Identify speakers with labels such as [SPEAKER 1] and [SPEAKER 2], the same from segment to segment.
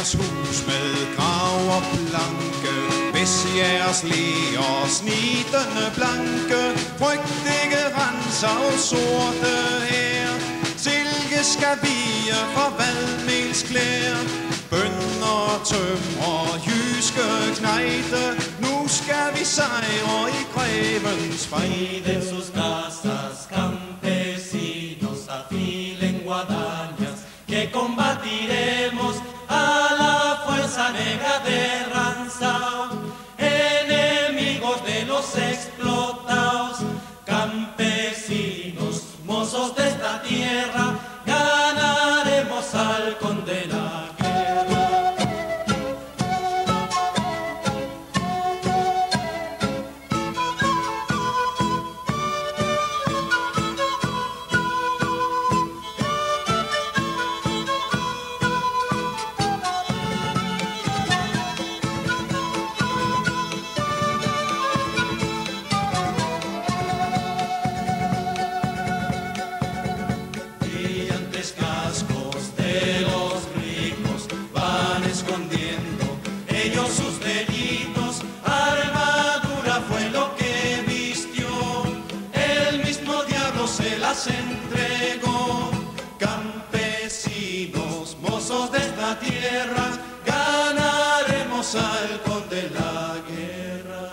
[SPEAKER 1] jeres hus med grav og planke. Hvis jeres ler snitende blanke, frygt ikke renser og sorte her. Silke skal vie for vadmelsklæder, bønder, tømmer, jyske knejte. Nu skal vi sejre i grevens
[SPEAKER 2] de sus casas, campesinos afilen guadañas, que combatiremos a la fuerza negra de Ranzau, enemigos de los explotados, campesinos, mozos de esta tierra, ganaremos al conde la guerra. Ellos sus delitos, armadura fue lo que vistió, el mismo diablo se las entregó. Campesinos, mozos de esta tierra, ganaremos al conde la guerra.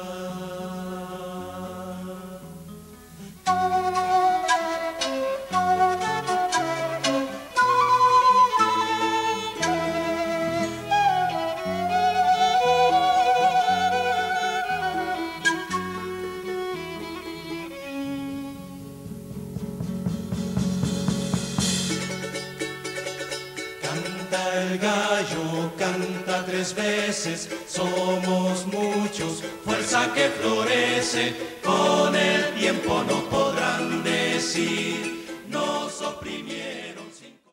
[SPEAKER 2] Canta el gallo, canta 3 veces, somos muchos, fuerza que florece, con el tiempo no podrán decir